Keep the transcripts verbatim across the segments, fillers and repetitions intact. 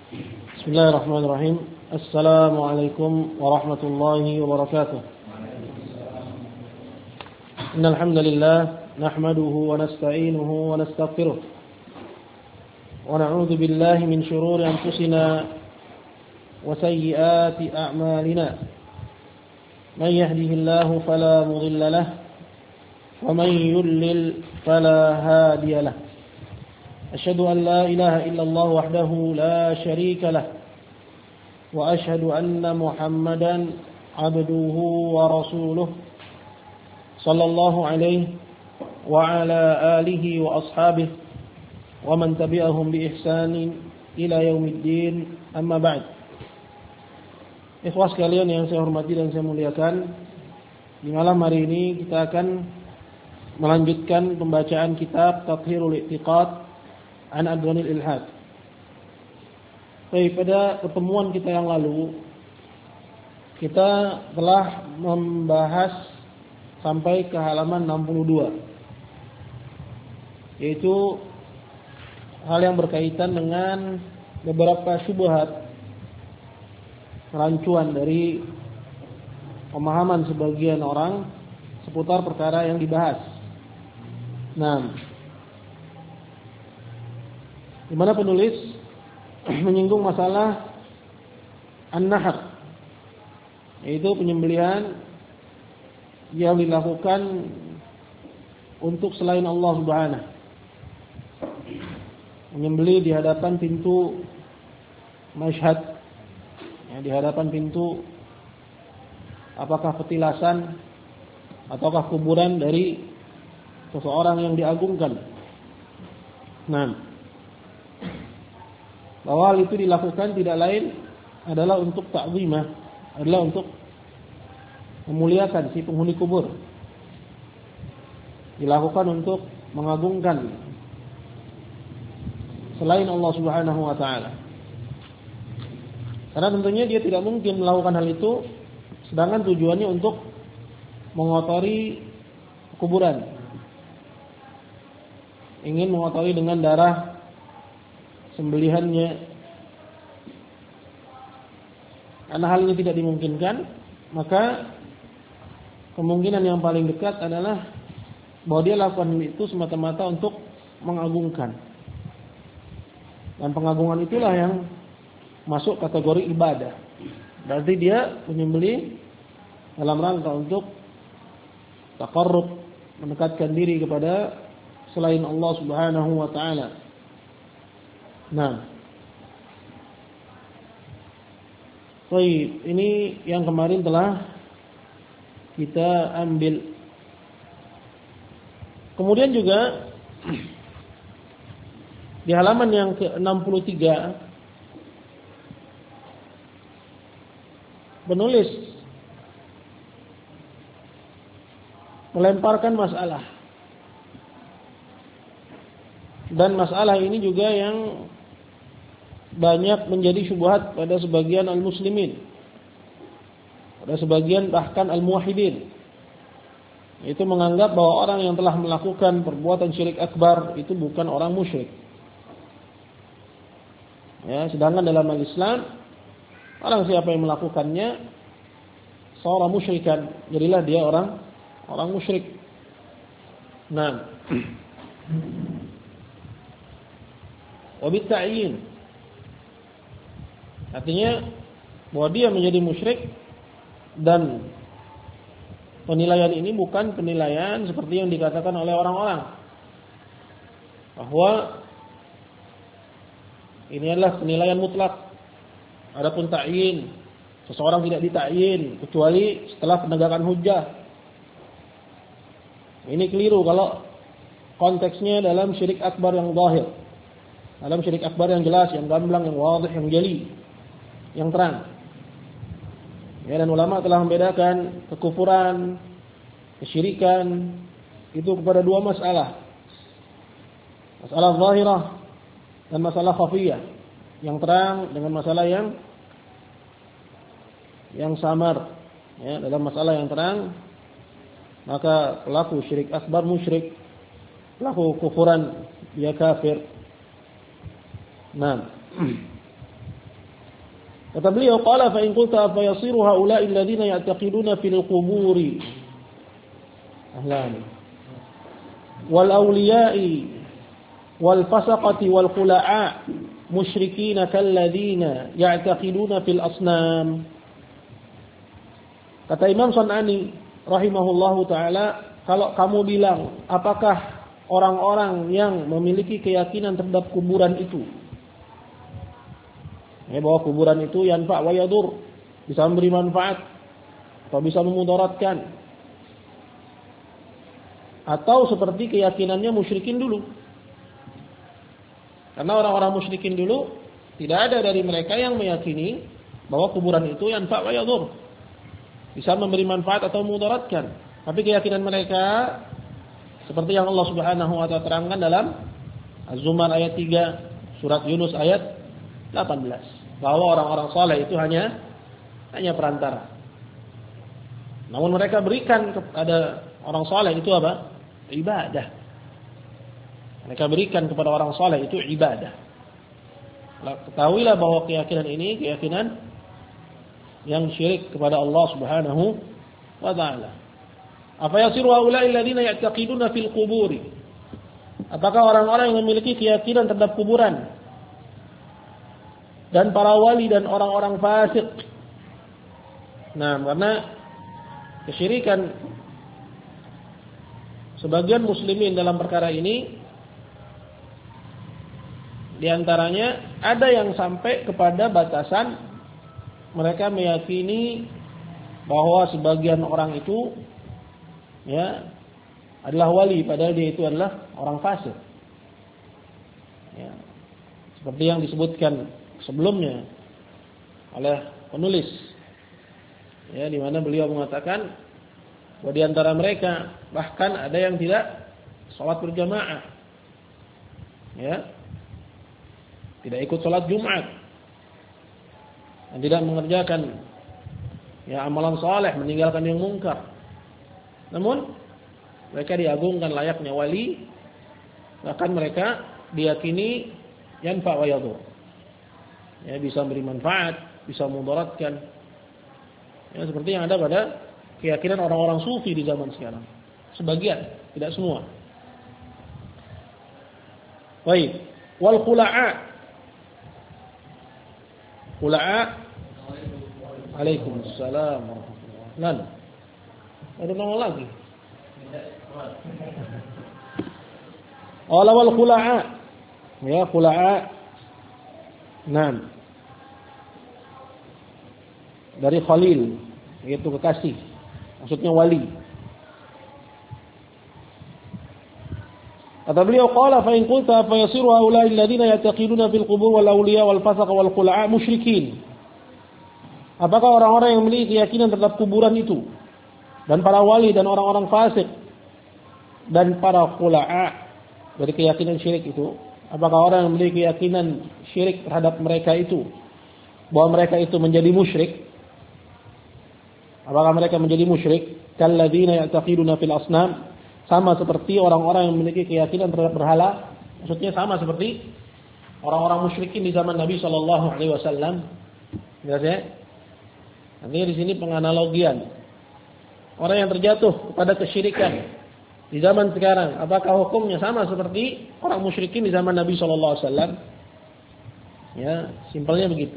Bismillahirrahmanirrahim. Assalamualaikum warahmatullahi wabarakatuh. Innal hamdalillah nahmaduhu wa nasta'inuhu wa nastaghfiruh. Wa na'udzu billahi min shururi anfusina wa sayyiati a'malina. Man yahdihillahu fala mudilla lahu wa man yudlil fala hadiya lahu. Asyhadu an la ilaha illallah wahdahu la syarika lah wa asyhadu anna Muhammadan abduhu wa rasuluh sallallahu alaihi wa ala alihi wa ashabihi wa man tabi'ahum bi ihsanin ila yaumiddin, amma ba'd. Ikhwas sekalian yang saya hormati dan saya muliakan, di malam hari ini kita akan melanjutkan pembacaan kitab Tathhirul I'tiqad an Adghanil Ilhad. Baik, pada pertemuan kita yang lalu kita telah membahas sampai ke halaman enam puluh dua, yaitu hal yang berkaitan dengan beberapa syubhat, rancuan dari pemahaman sebagian orang seputar perkara yang dibahas. Nah, di mana penulis menyinggung masalah an-nahr, yaitu penyembelihan yang dilakukan untuk selain Allah Subhanahu. Menyembelih di hadapan pintu masyhad, ya, di hadapan pintu apakah petilasan ataukah kuburan dari seseorang yang diagungkan. Nah, bahwa hal itu dilakukan tidak lain adalah untuk ta'zimah, adalah untuk memuliakan si penghuni kubur. Dilakukan untuk mengagungkan selain Allah Subhanahu wa taala. Karena tentunya dia tidak mungkin melakukan hal itu sedangkan tujuannya untuk mengotori kuburan. Ingin mengotori dengan darah sembelihannya. Karena hal ini tidak dimungkinkan, maka kemungkinan yang paling dekat adalah bahwa dia lakukan itu semata-mata untuk mengagungkan. Dan pengagungan itulah yang masuk kategori ibadah. Berarti dia menyembelih dalam rangka untuk taqarrub, mendekatkan diri kepada selain Allah Subhanahu wa taala. Nah, baik, ini yang kemarin telah kita ambil. Kemudian juga di halaman yang ke enam puluh tiga penulis melemparkan masalah. Dan masalah ini juga yang banyak menjadi syubhat pada sebagian al-muslimin, pada sebagian bahkan al-muwahhidin, itu menganggap bahwa orang yang telah melakukan perbuatan syirik akbar itu bukan orang musyrik. Ya, sedangkan dalam al-Islam orang siapa yang melakukannya seorang musyrikan, jadilah dia orang orang musyrik. Nah, wabit ta'yin, artinya bahwa dia menjadi musyrik, dan penilaian ini bukan penilaian seperti yang dikatakan oleh orang-orang bahwa ini adalah penilaian mutlak. Adapun ta'yin, seseorang tidak ditakyin kecuali setelah penegakan hujjah. Ini keliru kalau konteksnya dalam syirik akbar yang zahir, dalam syirik akbar yang jelas, yang gamblang, yang wadih, yang jeli, yang terang. Ya, dan ulama telah membedakan kekufuran, kesyirikan itu kepada dua masalah. Masalah zahirah dan masalah khafiyah, yang terang dengan masalah yang yang samar. Ya, dalam masalah yang terang maka pelaku syirik akbar musyrik, pelaku kufuran dia kafir. Nah, Kata beliau, qala fa in qulta fa yasiru haula'i alladziina ya'taqiduna fil quburi. Ahlan. Wal awliya'i wal fasaqati wal khula'a musyrikin kalladziina ya'taqiduna fil asnam. Kata Imam San'ani rahimahullahu taala, kalau kamu bilang apakah orang-orang yang memiliki keyakinan terhadap kuburan itu, ya, bahwa kuburan itu yanfa' wa yadur, bisa memberi manfaat atau bisa memudaratkan, atau seperti keyakinannya musyrikin dulu. Karena orang-orang musyrikin dulu tidak ada dari mereka yang meyakini bahwa kuburan itu yanfa' wa yadur, bisa memberi manfaat atau memudaratkan. Tapi keyakinan mereka seperti yang Allah Subhanahu wa taala terangkan dalam Az-Zumar ayat tiga, surat Yunus ayat delapan belas. Bahwa orang-orang saleh itu hanya hanya perantara. Namun mereka berikan kepada orang saleh itu apa? Ibadah. Mereka berikan kepada orang saleh itu ibadah. Ketahuilah bahwa keyakinan ini keyakinan yang syirik kepada Allah Subhanahu wa taala. Apa yasiru haula'i alladziina ya'taqiduna fil quburi? Apakah orang-orang yang memiliki keyakinan terhadap kuburan dan para wali dan orang-orang fasik? Nah, karena kesyirikan sebagian muslimin dalam perkara ini, diantaranya ada yang sampai kepada batasan mereka meyakini bahwa sebagian orang itu, ya, adalah wali padahal dia itu adalah orang fasik. Ya, seperti yang disebutkan sebelumnya oleh penulis, ya, di mana beliau mengatakan bahwa di antara mereka bahkan ada yang tidak sholat berjamaah, ya, tidak ikut sholat Jumat, dan tidak mengerjakan, ya, amalan saleh, meninggalkan yang mungkar. Namun mereka diagungkan layaknya wali, bahkan mereka diyakini yanfa' wa yadur, ya, bisa memberi manfaat, bisa memudaratkan, ya, seperti yang ada pada keyakinan orang-orang sufi di zaman sekarang. Sebagian, tidak semua. Baik, wal khula'a. Khula'a. Waalaikumsalam warahmatullahi wabarakatuh. Ada nama lagi. Wala wal khula'a. Ya, khula'a. Naam. Dari Khalil, yaitu kekasih. Maksudnya wali. Kata beliau, qala fa in qulta fa yasiru haula'i alladziina ya'taqiduna fil qubur wal awliya wal fasaq wal khula'a musyrikin. Apakah orang-orang yang memiliki keyakinan terhadap kuburan itu dan para wali dan orang-orang fasik dan para khula'a dari keyakinan syirik itu, apakah orang yang memiliki keyakinan syirik terhadap mereka itu bahwa mereka itu menjadi musyrik? Apakah mereka menjadi musyrik? Kalladzina ya'taqiduna fil asnam, sama seperti orang-orang yang memiliki keyakinan terhadap berhala. Maksudnya sama seperti orang-orang musyrikin di zaman Nabi sallallahu alaihi wasallam. Jelas ya? Artinya di sini penganalogian. Orang yang terjatuh kepada kesyirikan di zaman sekarang, apakah hukumnya sama seperti orang musyrikin di zaman Nabi sallallahu alaihi wasallam? Ya, simpelnya begitu.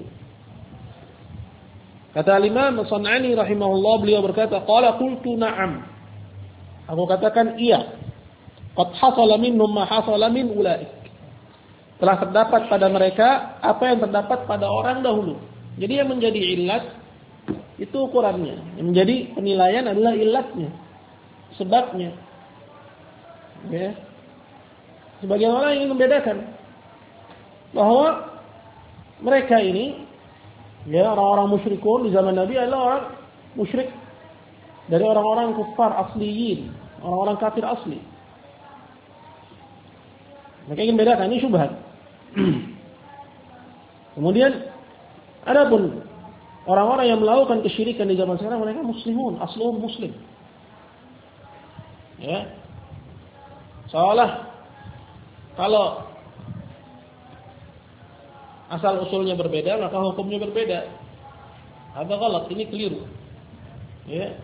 Kata Imam San'ani rahimahullah, beliau berkata, qala qultu na'am. Aku katakan iya. Qad hasala minhum ma hasala min ulaik. Telah terdapat pada mereka apa yang terdapat pada orang dahulu. Jadi yang menjadi illat itu ukurannya. Yang menjadi penilaian adalah illatnya, sebabnya. Ya. Sebagian orang ingin membedakan bahwa mereka ini, ya, orang-orang musyrikun di zaman Nabi adalah orang musyrik dari orang-orang kufar asliyin, orang-orang kafir asli. Mereka ingin bedakan, ini syubhat. Kemudian adapun orang-orang yang melakukan kesyirikan di zaman sekarang, mereka muslimun, asluhum muslim. Ya. Seolah kalau asal usulnya berbeda maka hukumnya berbeda. Ada galat, ini keliru. Ya.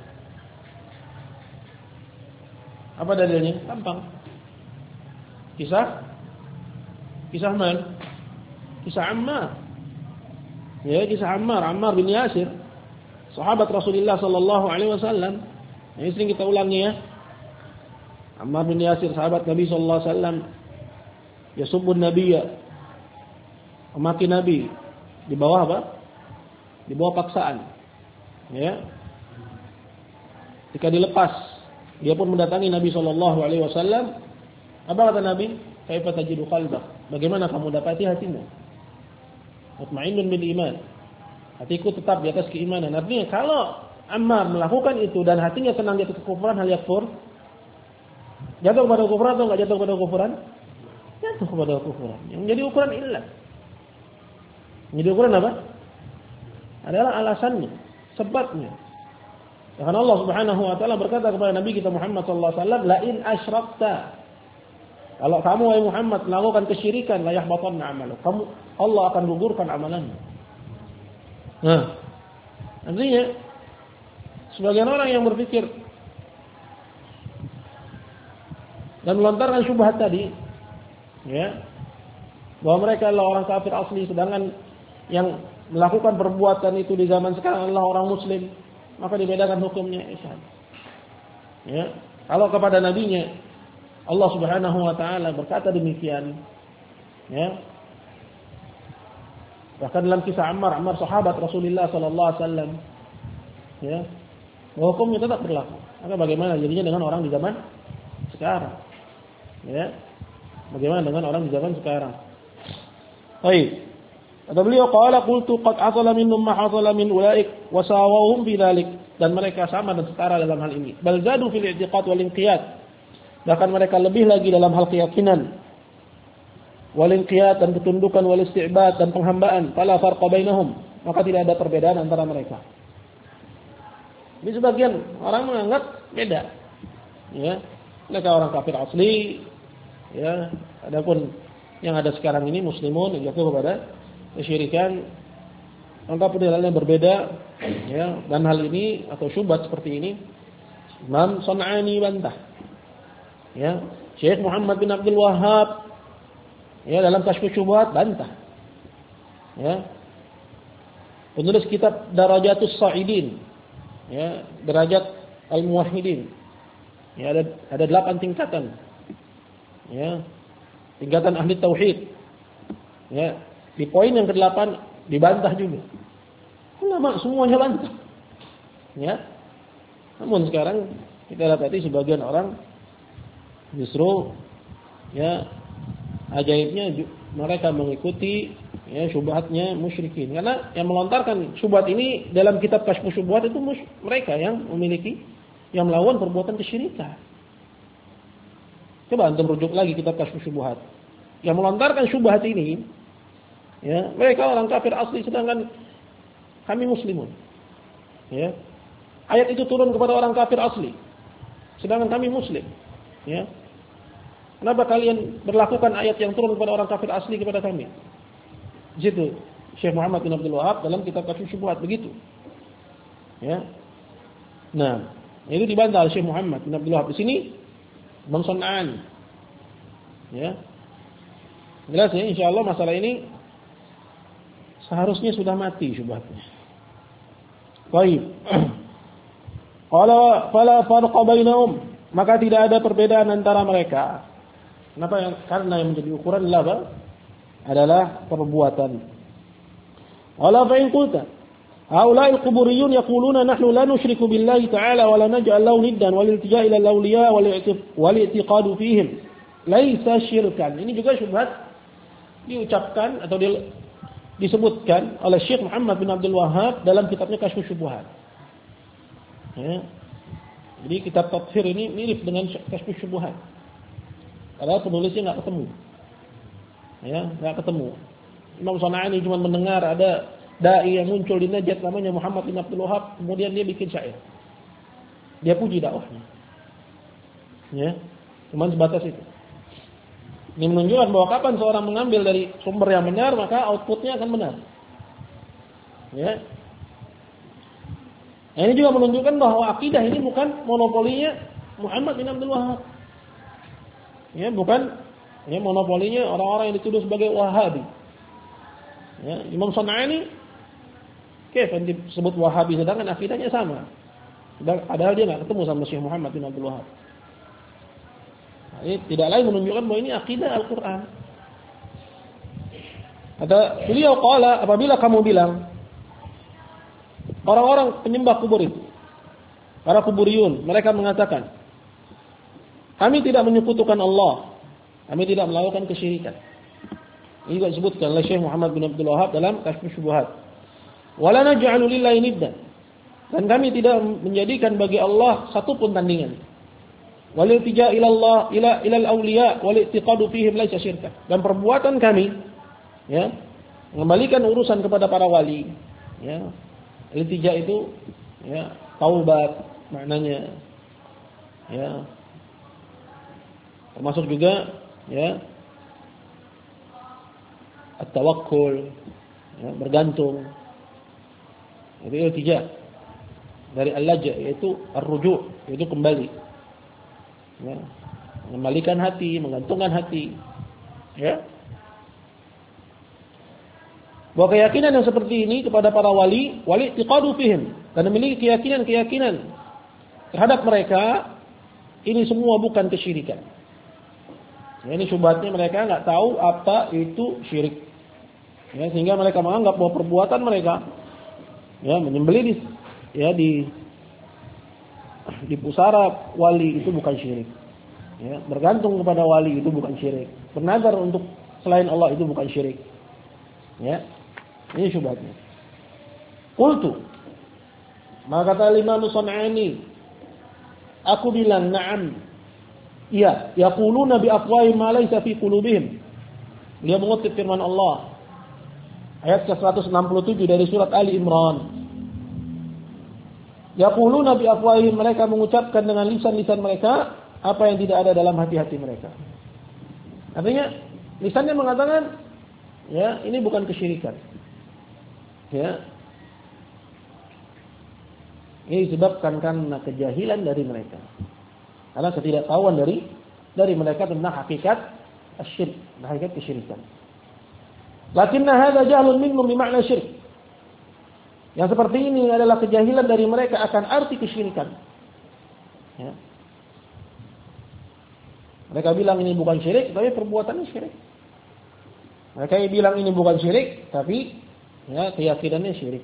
Apa dalilnya? Gampang. Kisah Kisah man? Kisah Ammar. Ya, kisah Ammar, Ammar bin Yasir, sahabat Rasulullah sallallahu alaihi wasallam. Ini sering kita ulangi ya. Ammar bin Yasir, sahabat Nabi sallallahu alaihi wasallam, yasubbun nabiyya, memaki Nabi di bawah apa? Di bawah paksaan. Ya. Ketika dilepas, dia pun mendatangi Nabi sallallahu alaihi wasallam. Apa kata Nabi? Kaifa tajidu qalbak? Bagaimana kamu dapati hatimu? Mutmainnun bil iman. Hatiku tetap di atas keimanan. Artinya kalau Ammar melakukan itu dan hatinya tenang di atas kekufuran, hal yakfur, jatuh kepada kekufuran atau enggak jatuh kepada kekufuran? Jatuh kepada kekufuran. Yang menjadi ukuran illah. Menjadi ukuran apa? Adalah alasannya, sebabnya. Karena Allah Subhanahu wa taala berkata kepada Nabi kita Muhammad sallallahu alaihi wasallam, "La in asyrakta." Kalau kamu wahai Muhammad melakukan kesyirikan, la yahbatanna amaluk. Kamu Allah akan gugurkan amalanmu. Nah, artinya sebagian orang yang berpikir dan melontarkan syubhat tadi, ya, bahwa mereka adalah orang kafir asli, sedangkan yang melakukan perbuatan itu di zaman sekarang adalah orang muslim, maka dibedakan hukumnya. Ya, kalau kepada nabinya Allah Subhanahu wa taala berkata demikian, ya. Bahkan dalam kisah Ammar, Ammar sahabat Rasulullah sallallahu alaihi wasallam, ya, hukumnya tetap berlaku. Maka bagaimana jadinya dengan orang di zaman sekarang? Ya. Bagaimana dengan orang di zaman sekarang? Baik. Kata beliau, qala qultu qad atala minhum ma hasala min ulaik wa sawahum fi dzalik, dan mereka sama dan setara dalam hal ini. Bal zadu fil i'tiqad wal inqiyad. Bahkan mereka lebih lagi dalam hal keyakinan, wal inqiyad dan ketundukan, wal isti'bad dan penghambaan. Fala farqa bainahum, maka tidak ada perbedaan antara mereka. Ini sebagian orang menganggap beda. Ya, mereka orang kafir asli, ya, adapun yang ada sekarang ini muslimun yang jatuh kepada kesyirikan, maka penilaiannya berbeda, ya. Dan hal ini atau syubhat seperti ini Imam San'ani bantah, ya. Syekh Muhammad bin Abdul Wahhab, ya, dalam Kasyfus Syubhat bantah, ya. Penulis kitab Darajatus Sha'idin, ya, derajat al-muwahhidin, ya, ada ada delapan tingkatan, ya, tingkatan ahli tauhid, ya. Di poin yang kedelapan dibantah juga. Ulama semuanya bantah. Ya. Namun sekarang kita dapati sebagian orang justru, ya, ajaibnya mereka mengikuti, ya, syubhatnya musyrikin. Karena yang melontarkan syubhat ini dalam kitab Kasyfus Syubhat itu mereka yang memiliki, yang melawan perbuatan kesyirikan. Coba antum rujuk lagi kitab Kasyfus Syubhat. Yang melontarkan syubhat ini, ya, mereka orang kafir asli sedangkan kami muslimun. Ya. Ayat itu turun kepada orang kafir asli sedangkan kami muslim. Ya. Kenapa kalian berlakukan ayat yang turun kepada orang kafir asli kepada kami? Di situ Syekh Muhammad bin Abdul Wahhab dalam kitab Kasyfus Syubhat begitu. Ya. Nah, itu dibantah oleh Syekh Muhammad bin Abdul Wahhab. Di sini Imam San'ani. Ya. Jelas ya, insyaallah masalah ini seharusnya sudah mati syubhatnya. Baik. Qala fala farqa bainahum, maka tidak ada perbedaan antara mereka. Kenapa? Yang karena yang menjadi ukuran adalah apa? Adalah perbuatan. Qala fa in qulta haula'i al-quburiyun yaquluna nahnu la nusyriku billahi ta'ala wa la naj'al lahu niddan wal iltija' ila al-awliya wal i'tiqadu fihim laisa syirkan. Ini juga syubhat diucapkan atau di disebutkan oleh Syekh Muhammad bin Abdul Wahhab dalam kitabnya Kasyfus Syubhat. Ya. Jadi kitab tafsir ini mirip dengan Kasyfus Syubhat. Padahal penulisnya enggak ketemu. Ya, enggak ketemu. Imam San'ani cuma mendengar ada dai yang muncul di Najd namanya Muhammad bin Abdul Wahhab, kemudian dia bikin syair. Dia puji dakwahnya. Ya. Cuma sebatas itu. Ini menunjukkan bahwa kapan seorang mengambil dari sumber yang benar, maka outputnya akan benar. Ya. Nah, ini juga menunjukkan bahwa akidah ini bukan monopolinya Muhammad bin Abdul Wahhab. Ya, bukan ya monopolinya orang-orang yang dituduh sebagai Wahabi. Ya, Imam San'ani kayak disebut Wahabi sedangkan akidahnya sama. Padahal dia enggak ketemu sama Syekh Muhammad bin Abdul Wahhab. Nah, ini tidak lain menunjukkan bahwa ini akidah Al-Qur'an. Ada beliau qala, apabila kamu bilang orang-orang penyembah kubur itu, para kuburiyun, mereka mengatakan, kami tidak menyekutukan Allah, kami tidak melakukan kesyirikan. Ini juga disebutkan oleh Syekh Muhammad bin Abdul Wahhab dalam Kasyfus Syubhat. Wala naj'alu lillahi niddan. Dan kami tidak menjadikan bagi Allah satu pun tandingan. Wal iltija ila Allah ila ilal awliya wal i'tiqadu fihim laisa syirka. Dan perbuatan kami ya, mengembalikan urusan kepada para wali, ya. Iltija itu ya, taubat maknanya. Ya. Termasuk juga ya, at-tawakkul, ya, bergantung. Itu iltija. Dari al-laja yaitu ar-ruju', yaitu kembali. Ya. Mengembalikan hati, menggantungkan hati. Ya. Bahwa keyakinan yang seperti ini kepada para wali, wali i'tiqadu fihim, dan memiliki keyakinan-keyakinan terhadap mereka, ini semua bukan kesyirikan. Ya, ini syubhatnya mereka enggak tahu apa itu syirik. Ya, sehingga mereka menganggap bahwa perbuatan mereka ya menyembelih di ya di di pusara wali itu bukan syirik. Ya, bergantung kepada wali itu bukan syirik. Bernazar untuk selain Allah itu bukan syirik. Ya. Ini syubhatnya. Qultu, maka kata Imam San'ani, aku bilang na'am. Iya, yaquluna bi afwahihim ma laysa fi qulubihim. Dia mengutip firman Allah ayat ke seratus enam puluh tujuh dari surat Ali Imran. Yaquluna bi afwahihim, mereka mengucapkan dengan lisan-lisan mereka apa yang tidak ada dalam hati-hati mereka. Artinya lisannya mengatakan ya, ini bukan kesyirikan. Ya. Ini disebabkan karena kejahilan dari mereka. Karena ketidaktahuan dari dari mereka tentang hakikat asyirk, hakikat kesyirikan. Lakinna hadza jahlun minhum bimakna syirk. Yang seperti ini adalah kejahilan dari mereka akan arti kesyirikan. Ya. Mereka bilang ini bukan syirik, tapi perbuatannya syirik. Mereka bilang ini bukan syirik, tapi ya, keyakinannya syirik.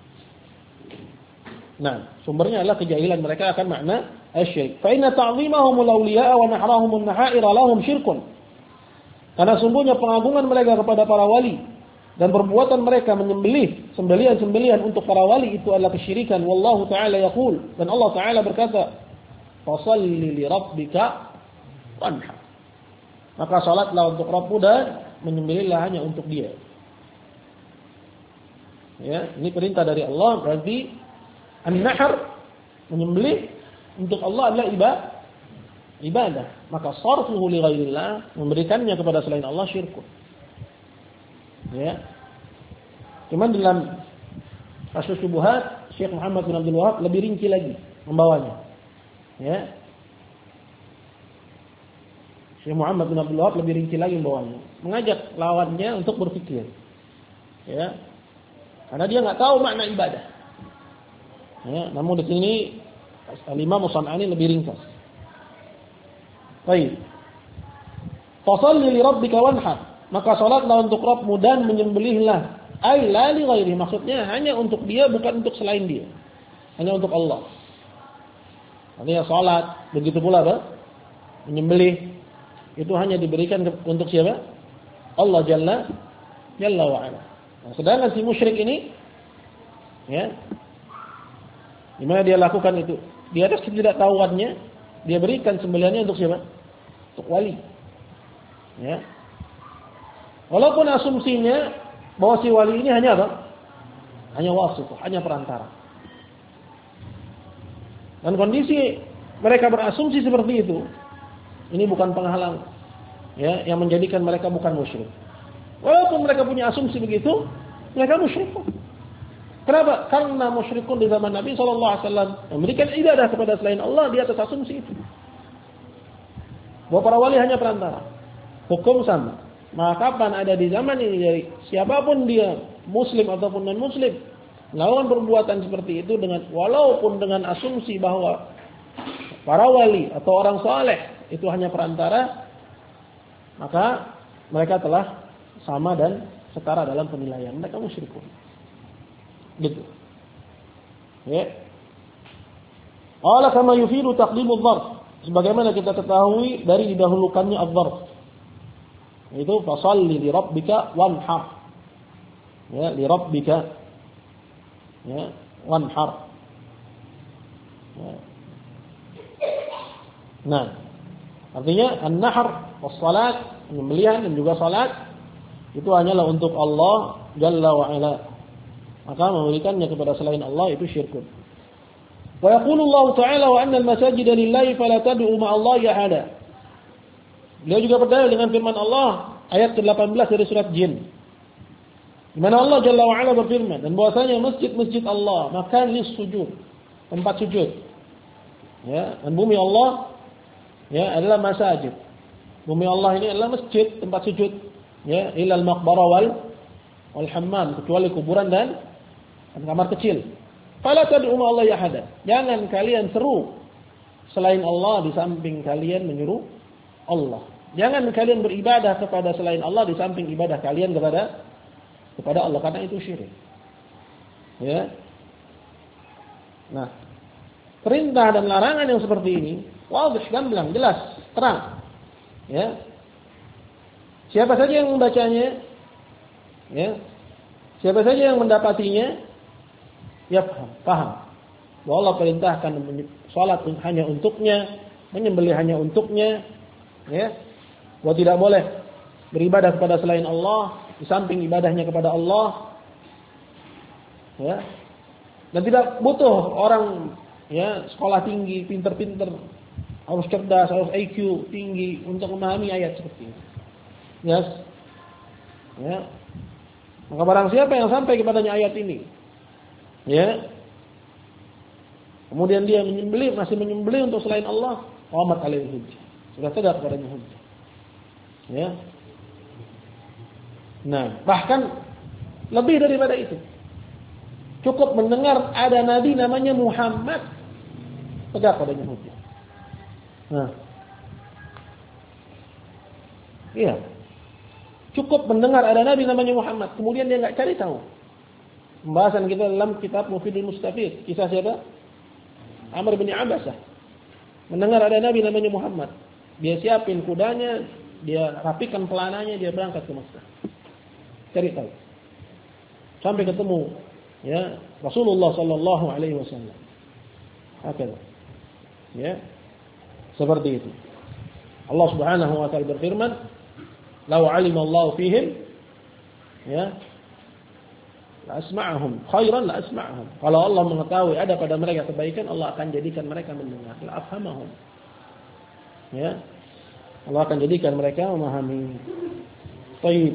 Nah, sumbernya adalah kejahilan mereka akan makna asyirik. Fa inna ta'zimahumul awliya'a wa nahrahumun nahaira lahum syirkun. Karena sungguhnya pengagungan mereka kepada para wali dan perbuatan mereka menyembelih sembelihan-sembelihan untuk para wali itu adalah kesyirikan. Wallahu ta'ala yaqul, dan Allah Ta'ala berkata, "Fashalli li rabbika wanhar." Maka salatlah untuk Rabbmu dan menyembelihlah hanya untuk Dia. Ya, ini perintah dari Allah, berarti an-nahr, menyembelih untuk Allah adalah ibadah. Ibadah. Maka sarfuhu li ghairillah, memberikannya kepada selain Allah syirkun. Ya. Cuman dalam Kasyfus Syubhat, Syekh Muhammad bin Abdul Wahhab lebih rinci lagi membawanya. Ya. Syekh Muhammad bin Abdul Wahhab lebih rinci lagi membawanya, mengajak lawannya untuk berpikir. Ya. Karena dia enggak tahu makna ibadah. Ya, namun di sini Al-Imam San'ani lebih ringkas. Baik. Fashalli li rabbika wanhar. Maka salatlah untuk Rabbmu dan menyembelihlah. Ai la li ghairi, maksudnya hanya untuk Dia, bukan untuk selain Dia. Hanya untuk Allah. Artinya salat, begitu pula apa? Menyembelih itu hanya diberikan untuk siapa? Allah Jalla Jalla wa ala. Nah, sedangkan si musyrik ini ya, gimana dia lakukan itu? Di atas ketidaktahuannya, dia berikan sembelihannya untuk siapa? Untuk wali. Ya. Walaupun asumsinya bahwa si wali ini hanya apa? Hanya wasith, hanya perantara. Dan kondisi mereka berasumsi seperti itu, ini bukan penghalang. ya, yang menjadikan mereka bukan musyrik. Walaupun mereka punya asumsi begitu, mereka musyrik. Kenapa? Karena musyrikun di zaman Nabi shallallahu alaihi wasallam memberikan ibadah kepada selain Allah di atas asumsi itu. Bahwa para wali hanya perantara. Hukum sama. Maka kapan ada di zaman ini dari siapapun dia, muslim ataupun non muslim, melakukan perbuatan seperti itu dengan walaupun dengan asumsi bahwa para wali atau orang saleh itu hanya perantara, maka mereka telah sama dan setara dalam penilaian. Mereka musyrikun. Gitu. Ya. Qala kama yufidu taqdimu dzarf. Sebagaimana kita ketahui dari didahulukannya adzarf. Itu fasalli li rabbika wanhar. Ya, li rabbika. Ya, wanhar. Ya. Nah, artinya an-nahr was-salat, penyembelihan dan juga salat itu hanyalah untuk Allah Jalla wa Ala. Maka memberikannya kepada selain Allah itu syirkun. Wa yaqulu Allah Ta'ala wa anna al-masajida lillahi fala tad'u ma'allahi ahada. Beliau juga berdalil dengan firman Allah ayat ke delapan belas dari surat Jin. Di mana Allah Jalla wa Ala berfirman, dan bahwasanya masjid-masjid Allah makan lis sujud, tempat sujud. Ya, dan bumi Allah ya adalah masajid. Bumi Allah ini adalah masjid, tempat sujud. Ya, ilal maqbarah wal wal hammam, kecuali kuburan dan dan kamar kecil. Fala tad'u ma'allahi ahada. Jangan kalian seru selain Allah di samping kalian menyuruh Allah. Jangan kalian beribadah kepada selain Allah di samping ibadah kalian kepada kepada Allah, karena itu syirik. Ya. Nah, perintah dan larangan yang seperti ini wadih, gamblang, jelas, terang. Ya. Siapa saja yang membacanya, ya. Siapa saja yang mendapatinya, ya paham, paham. Bahwa Allah perintahkan salat hanya untuknya, menyembelih hanya untuknya, ya. Bahwa tidak boleh beribadah kepada selain Allah, di samping ibadahnya kepada Allah, ya. Dan tidak butuh orang, ya, sekolah tinggi, pinter-pinter, harus cerdas, harus I Q tinggi untuk memahami ayat seperti ini. Yes. Ya. Maka barang siapa yang sampai kepadanya ayat ini, ya, kemudian dia menyembelih, masih menyembelih untuk selain Allah, qamat alaihi hujjah. Sudah tegak kepadanya hujjah. Ya. Nah, bahkan lebih daripada itu. Cukup mendengar ada nabi namanya Muhammad, tegak kepadanya hujjah. Nah. Iya. Cukup mendengar ada nabi namanya Muhammad, kemudian dia enggak cari tahu. Pembahasan kita dalam kitab Mufidul Mustafid, kisah siapa? Amr bin Abasah. Mendengar ada nabi namanya Muhammad, dia siapin kudanya, dia rapikan pelananya, dia berangkat ke Makkah. Cari tahu. Sampai ketemu, ya, Rasulullah sallallahu alaihi wasallam. Akhirnya. Ya. Seperti itu. Allah Subhanahu wa taala berfirman, "Lau 'alima Allah fihim, ya, la asma'ahum khairan la asma'ahum." Kalau Allah mengetahui ada pada mereka kebaikan, Allah akan jadikan mereka mendengar. La afhamahum. Ya. Allah akan jadikan mereka memahami. Baik.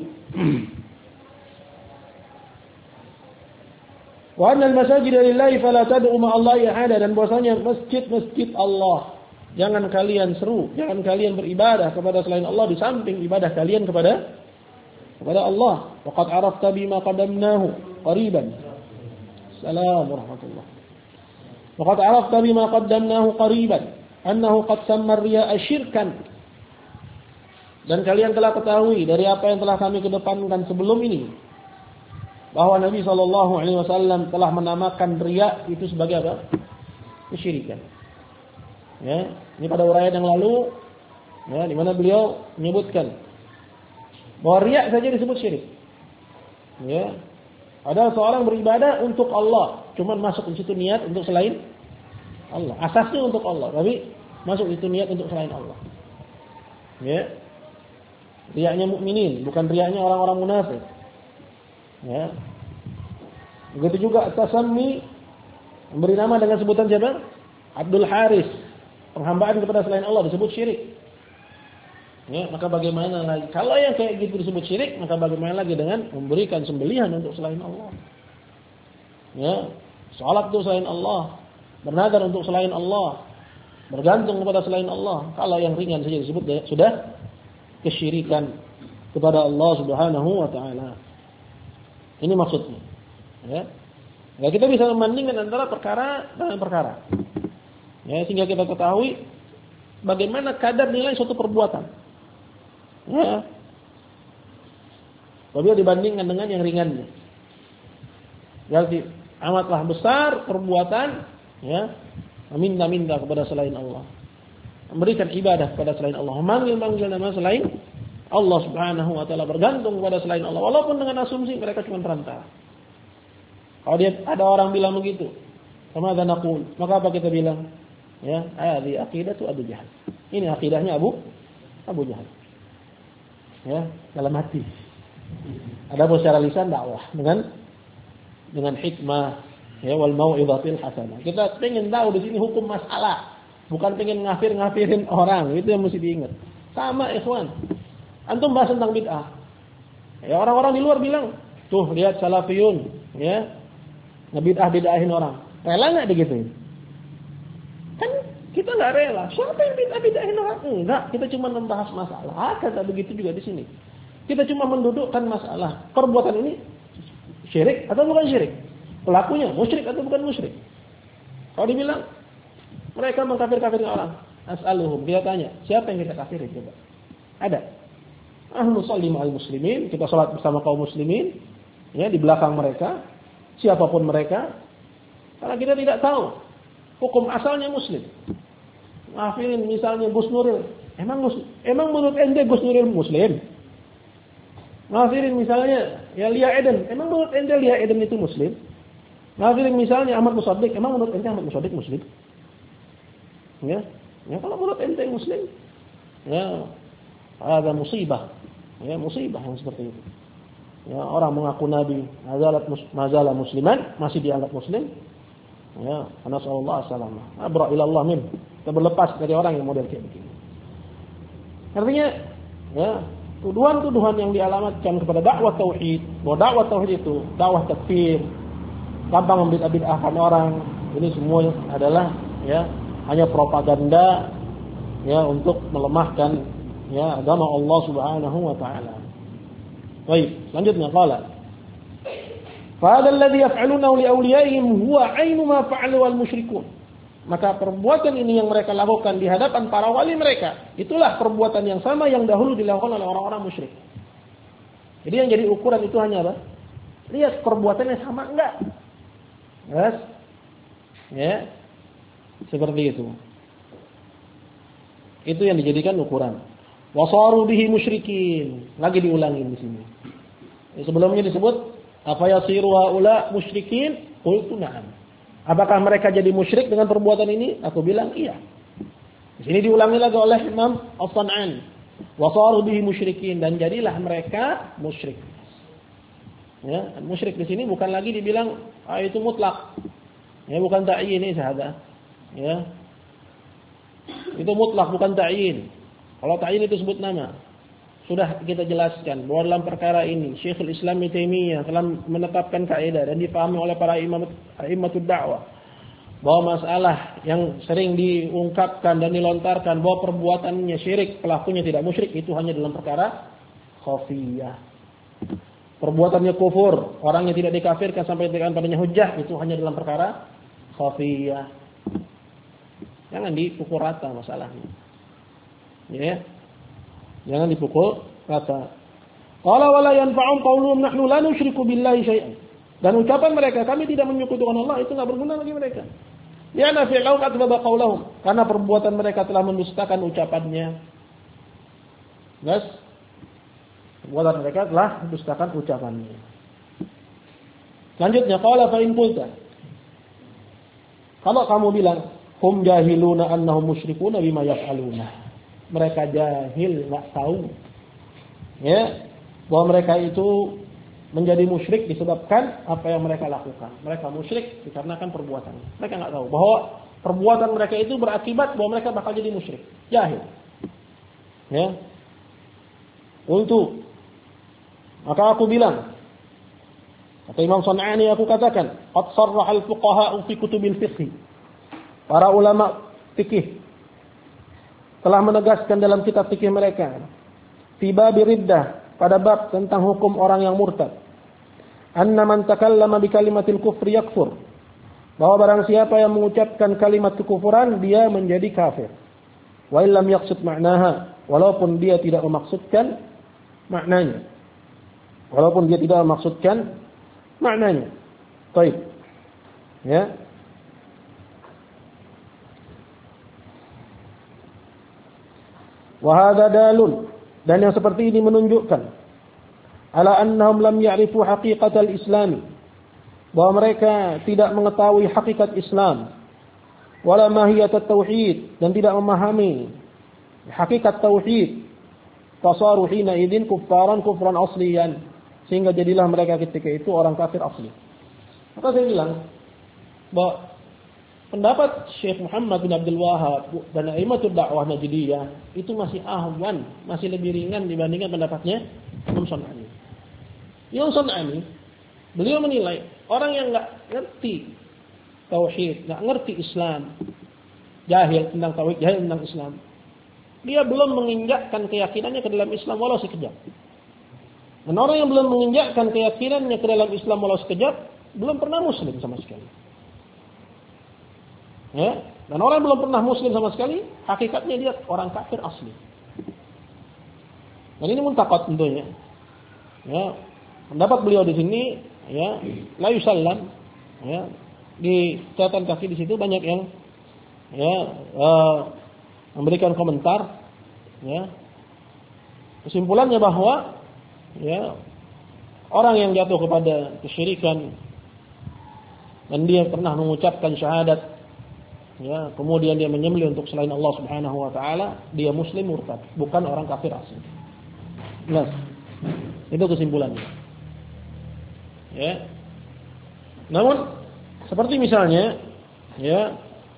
Wa anna al-masajida lillahi fala tad'u ma'allahi ahada, dan bahwasanya masjid-masjid Allah, jangan kalian seru, jangan kalian beribadah kepada selain Allah di samping ibadah kalian kepada kepada Allah. Waqad arafta bima qadamnahu qariban. Assalamualaikum warahmatullahi wabarakatuh. Waqad arafta bima qaddamnahu qariban annahu qad samma ar-riya'a syirkan. Dan kalian telah ketahui dari apa yang telah kami kedepankan sebelum ini, bahwa Nabi sallallahu alaihi wasallam telah menamakan riya itu sebagai apa? Kesyirikan. Ya, ini pada uraian yang lalu, ya, di mana beliau menyebutkan bahwa riya saja disebut syirik. Ya, ada seorang beribadah untuk Allah, cuman masuk di situ niat untuk selain Allah. Asasnya untuk Allah, tapi masuk itu niat untuk selain Allah. Ya, riyanya mukminin, bukan riyanya orang-orang munafik. Ya, begitu juga tasammi, memberi nama dengan sebutan siapa? Abdul Haris. Penghambaan kepada selain Allah disebut syirik. Ya, maka bagaimana lagi? Kalau yang kayak gitu disebut syirik, maka bagaimana lagi dengan memberikan sembelihan untuk selain Allah? Ya, salat untuk selain Allah, bernadar untuk selain Allah, bergantung kepada selain Allah. Kalau yang ringan saja disebut sudah kesyirikan kepada Allah Subhanahu wa taala. Ini maksudnya. Ya. Ya, kita bisa membandingkan antara perkara dengan perkara. Ya, sehingga kita ketahui bagaimana kadar nilai suatu perbuatan. Ya. Apabila dibandingkan dengan yang ringannya. Berarti amatlah besar perbuatan ya, meminta-minta kepada selain Allah. Memberikan ibadah kepada selain Allah, memanggil-manggil nama selain Allah Subhanahu wa taala, bergantung kepada selain Allah walaupun dengan asumsi mereka cuma perantara. Kalau dia ada orang bilang begitu, sama ada naqul, maka apa kita bilang? Ya, hadhi aqidatu Abu Jahal. Ini akidahnya Abu Abu Jahal. Ya, dalam hati. Ada secara lisan dakwah dengan dengan hikmah ya wal mau'izatil hasanah. Kita pengen tahu di sini hukum masalah, bukan pengen ngafir-ngafirin orang. Itu yang mesti diingat. Sama ikhwan. Antum bahas tentang bid'ah. Ya orang-orang di luar bilang, "Tuh, lihat salafiyun, ya. Ngebid'ah-bid'ahin orang." Rela enggak digituin? Kan kita enggak rela. Siapa yang bid'ah-bid'ahin orang? Enggak, kita cuma membahas masalah. Kata begitu juga di sini. Kita cuma mendudukkan masalah. Perbuatan ini syirik atau bukan syirik? Pelakunya musyrik atau bukan musyrik? Kalau dibilang mereka mengkafir-kafirin orang, as'aluhum, kita tanya, siapa yang kita kafirin coba? Ada. Ahlu sallim al-muslimin, kita salat bersama kaum muslimin, ya di belakang mereka, siapapun mereka, karena kita tidak tahu hukum asalnya muslim. Ngafirin misalnya Gus Nuril, emang Gus, emang menurut ente Gus Nuril muslim? Ngafirin misalnya ya Lia Eden, emang menurut ente Lia Eden itu muslim? Ngafirin misalnya Ahmad Musaddiq, emang menurut ente Ahmad Musaddiq muslim? Ya, ya kalau menurut ente muslim, ya ada musibah, ya musibah yang seperti itu. Ya orang mengaku nabi, mazalat mazalah musliman, masih dianggap muslim. Ya, nasallallahu salamah. Abra ila Allah min. Kita berlepas dari orang yang model kayak begini. Artinya, ya tuduhan-tuduhan yang dialamatkan kepada dakwah tauhid, bahwa dakwah tauhid itu dakwah takfir, gampang membid'ah-bid'ahkan orang, ini semua adalah ya hanya propaganda ya untuk melemahkan ya agama Allah Subhanahu wa taala. Baik, selanjutnya qala fa alladhi yaf'alunahu li awliyaihim huwa 'ainu ma fa'alu al musyrikun. Maka perbuatan ini yang mereka lakukan di hadapan para wali mereka, itulah perbuatan yang sama yang dahulu dilakukan oleh orang-orang musyrik. Jadi yang jadi ukuran itu hanya apa? Lihat perbuatannya sama enggak? Yes. Ya. Seperti itu. Itu yang dijadikan ukuran. Wasaru bihi musyrikin. Lagi diulangi di sini. Sebelumnya disebut apa yasiru haula musyrikin? Qultu na'am. Apakah mereka jadi musyrik dengan perbuatan ini? Aku bilang iya. Di sini diulangi lagi oleh Imam As-San'ani. Wasaru bihi musyrikin, dan jadilah mereka musyrik. Ya, musyrik di sini bukan lagi dibilang ah, itu mutlak. Ya, bukan ta'yin ini sahabat. Ya. Itu mutlak bukan ta'yin. Kalau ta'yin itu sebut nama. Sudah kita jelaskan bahwa dalam perkara ini Syekhul Islam Ibnu Taimiyah telah menetapkan kaidah dan dipahami oleh para imam imamatud dakwah bahwa masalah yang sering diungkapkan dan dilontarkan bahwa perbuatannya syirik, pelakunya tidak musyrik, itu hanya dalam perkara khafiyah. Perbuatannya kufur, orangnya tidak dikafirkan sampai dengan padanya hujjah, itu hanya dalam perkara khafiyah. Jangan dipukul rata masalahnya. Ya. Jangan dipukul rata. Qala wala yanfa'um qauluhum nahnu la nusyriku billahi syai'an. Dan ucapan mereka kami tidak menyekutukan Allah itu enggak berguna bagi mereka. Ya nafi'u akbaba qaulahum, karena perbuatan mereka telah mendustakan ucapannya. Yes. Perbuatan mereka telah mendustakan ucapannya. Selanjutnya qala fa in qulta. Kalau kamu bilang hum jahiluna annahum musyrikuna bima yaf'aluna. Mereka jahil, enggak tahu. Ya, bahwa mereka itu menjadi musyrik disebabkan apa yang mereka lakukan. Mereka musyrik dikarenakan perbuatan. Mereka enggak tahu bahwa perbuatan mereka itu berakibat bahwa mereka bakal jadi musyrik. Jahil. Ya. Qultu, maka aku bilang, kata Imam San'ani, aku katakan, qad sarraha al-fuqaha fi kutubil fiqh. Para ulama fikih telah menegaskan dalam kitab fikih mereka, fi bab riddah, pada bab tentang hukum orang yang murtad, anna man takallama bi kalimatil kufri yakfur, bahwa barang siapa yang mengucapkan kalimat kekufuran dia menjadi kafir. Wa illam yaqsid ma'naha, walaupun dia tidak memaksudkan maknanya. Walaupun dia tidak memaksudkan maknanya. Baik. Ya. Wa hadza dalun, dan yang seperti ini menunjukkan ala annahum lam ya'rifu haqiqatal islami, bahwa mereka tidak mengetahui hakikat Islam, wala mahiyatat tauhid, dan tidak memahami hakikat tauhid, fasaru hina idzin kuffaran kufran asliyan, sehingga jadilah mereka ketika itu orang kafir asli. Maka saya bilang bahwa pendapat Syekh Muhammad bin Abdul Wahhab dan a'immatud dakwah Najdiyah itu masih ahwan, masih lebih ringan dibandingkan pendapatnya Imam San'ani. Imam San'ani, beliau menilai orang yang nggak ngerti tauhid, nggak ngerti Islam, jahil tentang tauhid, jahil tentang Islam, dia belum menginjakkan keyakinannya ke dalam Islam walau sekejap. Dan orang yang belum menginjakkan keyakinannya ke dalam Islam walau sekejap, belum pernah muslim sama sekali. Ya, dan orang yang belum pernah muslim sama sekali, hakikatnya dia orang kafir asli. Dan ini muntakat tentunya. Ya, pendapat beliau di sini, ya, la yusallam, ya, di catatan kaki di situ banyak yang, ya, uh, memberikan komentar, ya, kesimpulannya bahwa, ya, orang yang jatuh kepada kesyirikan dan dia pernah mengucapkan syahadat, ya, kemudian dia menyembelih untuk selain Allah Subhanahu wa taala, dia muslim murtad, bukan orang kafir asli. Jelas. Itu kesimpulannya. Ya. Namun seperti misalnya, ya,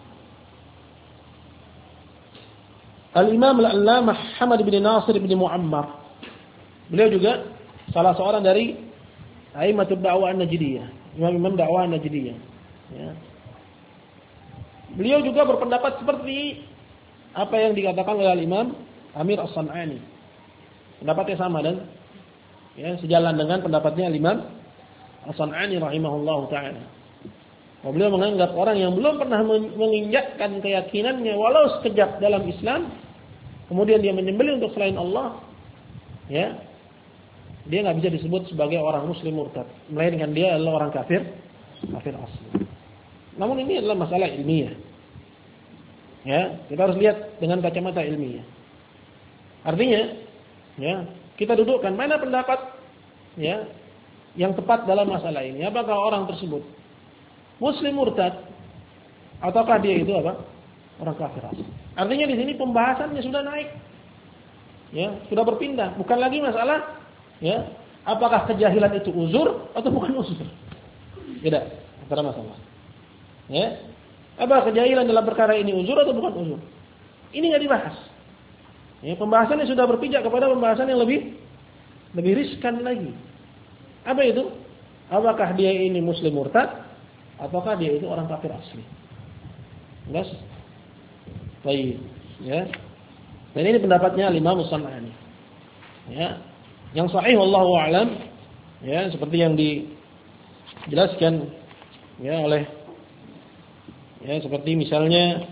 Al-Imam Al-Allamah Hamad bin Nasir bin Muammar, beliau juga salah seorang dari a'immatud dakwah Najdiyah, imam-imam dakwah Najdiyah. Ya. Beliau juga berpendapat seperti apa yang dikatakan oleh Imam Amir As-San'ani. Pendapatnya sama dan, ya, sejalan dengan pendapatnya Imam As-San'ani rahimahullahu ta'ala. Beliau menganggap orang yang belum pernah menginjakkan keyakinannya walau sekejap dalam Islam, kemudian dia menyembelih untuk selain Allah, ya, dia nggak bisa disebut sebagai orang muslim murtad, melainkan dia adalah orang kafir, kafir asli. Namun ini adalah masalah ilmiah. Ya, kita harus lihat dengan kacamata ilmiah. Artinya, ya, kita dudukkan mana pendapat, ya, yang tepat dalam masalah ini. Apakah orang tersebut muslim murtad ataukah dia itu apa? Orang kafir asli. Artinya di sini pembahasannya sudah naik. Ya, sudah berpindah, bukan lagi masalah, ya, apakah kejahilan itu uzur atau bukan uzur. Beda antara masalah. Ya, apa kejahilan dalam perkara ini uzur atau bukan uzur? Ini nggak dibahas. Ya, pembahasannya sudah berpijak kepada pembahasan yang lebih lebih riskan lagi. Apa itu? Apakah dia ini muslim murtad ataukah dia itu orang kafir asli? Jelas? Baik, ya. Dan ini pendapatnya Imam As-San'ani. Ya, yang sahih wallahu a'lam, ya, seperti yang dijelaskan, ya, oleh, ya, seperti misalnya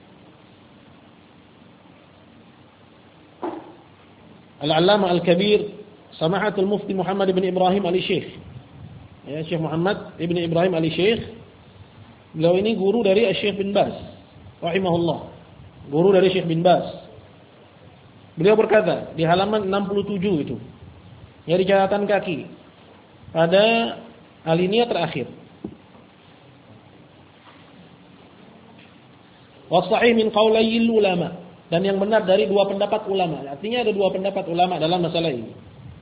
Al-Allamah Al-Kabir Samahatul Mufti Muhammad bin Ibrahim Ali-Syekh. Ya, Syekh Muhammad bin Ibrahim Ali-Syekh. Beliau ini guru dari Syekh bin Baz rahimahullah. Guru dari Syekh bin Baz. Beliau berkata di halaman enam puluh tujuh itu, ya, di catatan kaki pada alinea terakhir, was-sahih min qaulayil ulama, dan yang benar dari dua pendapat ulama. Artinya ada dua pendapat ulama dalam masalah ini.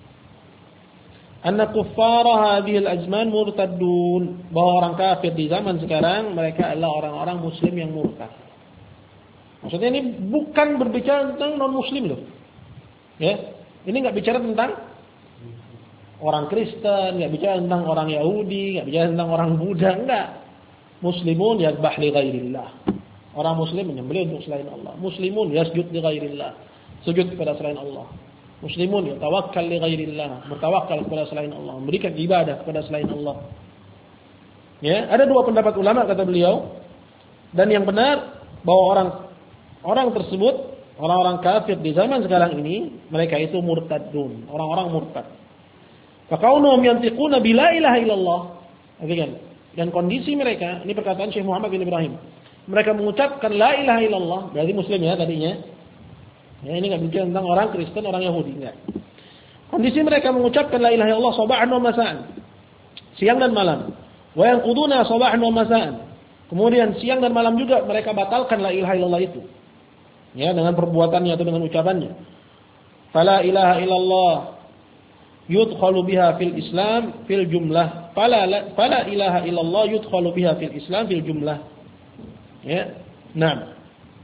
Anna kuffara hadhil azman murtaddun, bahwa orang kafir di zaman sekarang mereka adalah orang-orang muslim yang murtad. Maksudnya ini bukan berbicara tentang non muslim loh. Ya. Ini nggak bicara tentang orang Kristen, nggak bicara tentang orang Yahudi, nggak bicara tentang orang Buddha, enggak. Muslimun yadbah li ghairillah. Orang muslim menyembelih untuk selain Allah. Muslimun yasjud li ghairillah. Sujud kepada selain Allah. Muslimun yatawakkal li ghairillah, bertawakal kepada selain Allah, memberikan ibadah kepada selain Allah. Ya, ada dua pendapat ulama kata beliau. Dan yang benar bahwa orang orang tersebut, orang-orang kafir di zaman sekarang ini, mereka itu murtadun, orang-orang murtad. Fakaunhum yantiquna bila ilaha illallah. Dan kondisi mereka, ini perkataan Syekh Muhammad bin Ibrahim. Mereka mengucapkan la ilaha illallah, berarti muslim ya tadinya. Ya, ini enggak bicara tentang orang Kristen, orang Yahudi, enggak. Kondisi mereka mengucapkan la ilaha illallah sabahan wa masaan. Siang dan malam. Wa yanquduna sabahan wa masaan. Kemudian siang dan malam juga mereka batalkan la ilaha illallah itu. Ya, dengan perbuatannya atau dengan ucapannya. Fala ilaha illallah yudkhalu biha fil Islam fil jumlah. Fala fala ilaha illallah yudkhalu biha fil Islam fil jumlah. Ya. Naam.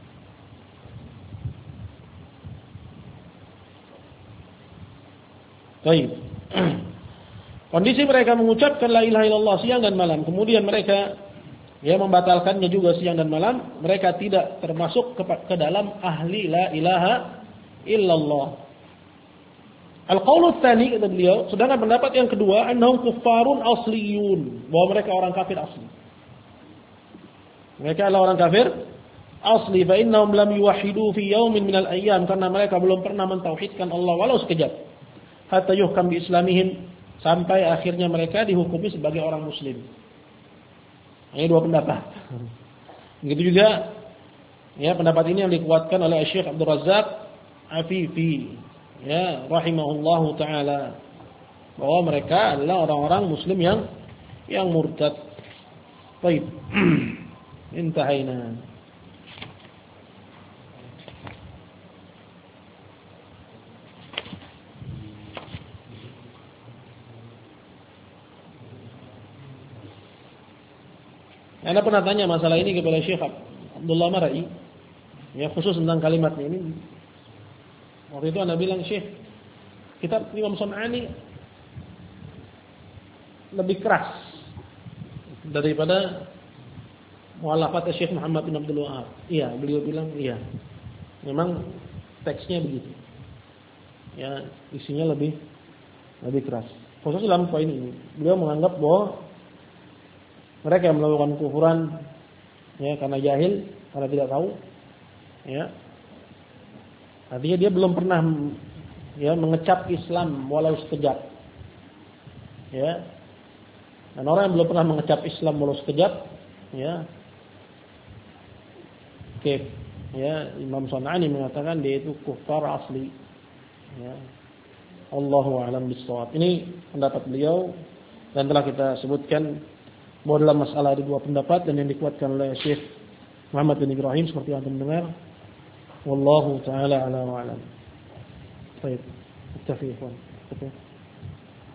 Baik. Kondisi mereka mengucapkan la ilaha illallah siang dan malam, kemudian mereka ya membatalkannya juga siang dan malam, mereka tidak termasuk ke, ke dalam ahli la ilaha illallah. Al-qaulu tsani kata beliau, sedangkan pendapat yang kedua annahum kuffarun asliyun, bahwa mereka orang kafir asli. Mereka adalah orang kafir asli, fa innahum lam yuwahhidu fi yaumin minal ayyam, karena mereka belum pernah mentauhidkan Allah walau sekejap. Hatta yuhkam bi islamihim, sampai akhirnya mereka dihukumi sebagai orang muslim. Ini dua pendapat. Begitu juga ya pendapat ini yang dikuatkan oleh Syekh Abdul Razzaq Afifi ya rahimahullahu taala, bahwa mereka adalah orang-orang muslim yang yang murtad. Baik. Intahaina. Anda pernah tanya masalah ini kepada Syekh Abdullah Marai, ya khusus tentang kalimatnya ini. Waktu itu Anda bilang, Syekh, kitab Imam Sun'ani lebih keras daripada mu'allafat Syekh Muhammad bin Abdul Wahab. Iya, beliau bilang iya. Memang teksnya begitu. Ya, isinya lebih lebih keras. Khusus dalam poin ini, beliau menganggap bahwa mereka yang melakukan kufuran ya karena jahil, karena tidak tahu, ya. Artinya dia belum pernah ya mengecap Islam walau sekejap. Ya. Dan orang yang belum pernah mengecap Islam walau sekejap, ya. Oke, ya Imam Sun'ani mengatakan dia itu kufar asli. Ya. Allahu a'lam bissawab. Ini pendapat beliau dan telah kita sebutkan bahwa dalam masalah ada dua pendapat dan yang dikuatkan oleh Syekh Muhammad bin Ibrahim seperti yang anda mendengar. Wallahu taala ala wa alam. Baik, iktafi ikhwan.